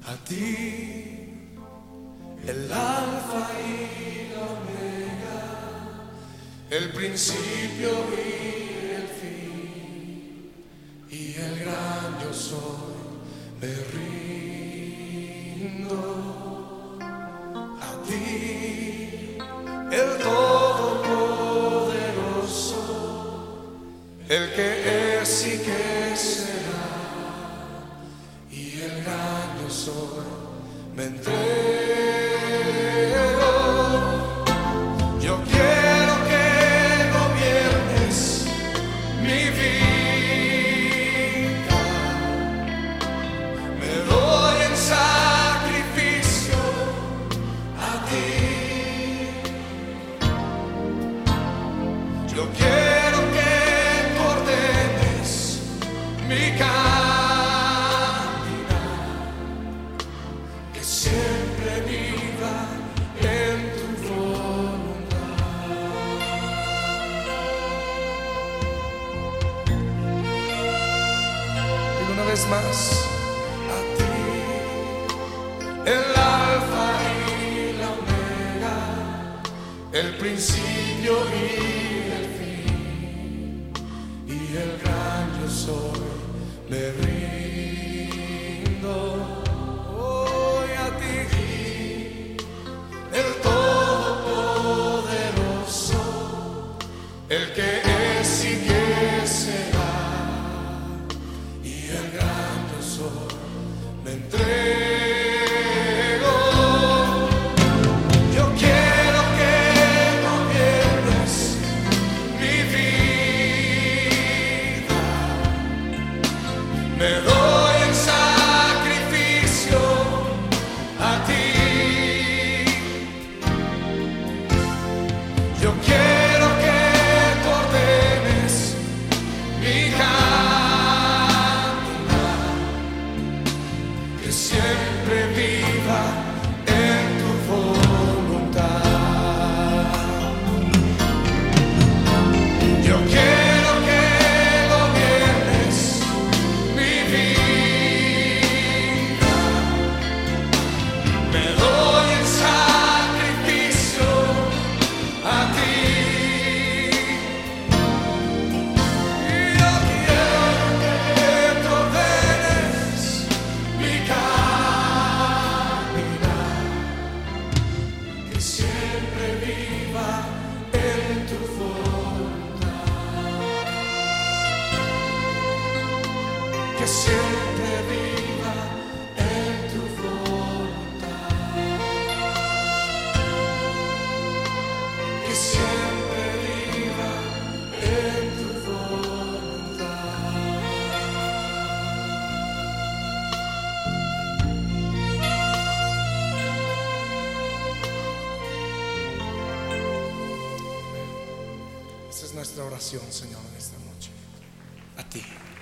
A ti, el alfa y la omega, el principio y el fin, y el gran yo soy, me rindo. A ti, el todopoderoso, el que es y que será, y el gran yo soy, me entrego. Yo quiero que gobiernes mi vida, me doy en sacrificio a ti. Yo quiero que tú ordenes mi siempre viva en tu voluntad. Y una vez más, a ti, el alfa y la omega, el principio y el fin, y el gran yo soy, me rindo. El que es y que será, y el gran yo soy, me entrego. Yo quiero que gobiernes mi vida, me doy en sacrificio a ti. Yo quiero siempre viva en tu voluntad. Yo quiero que gobiernes mi vida, me doy en sacrificio a ti. Y yo quiero que tú ordenes mi siempre viva en tu voluntad, que siempre viva en tu voluntad, que siempre viva en tu voluntad. Esa es nuestra oración, Señor, en esta noche. A ti.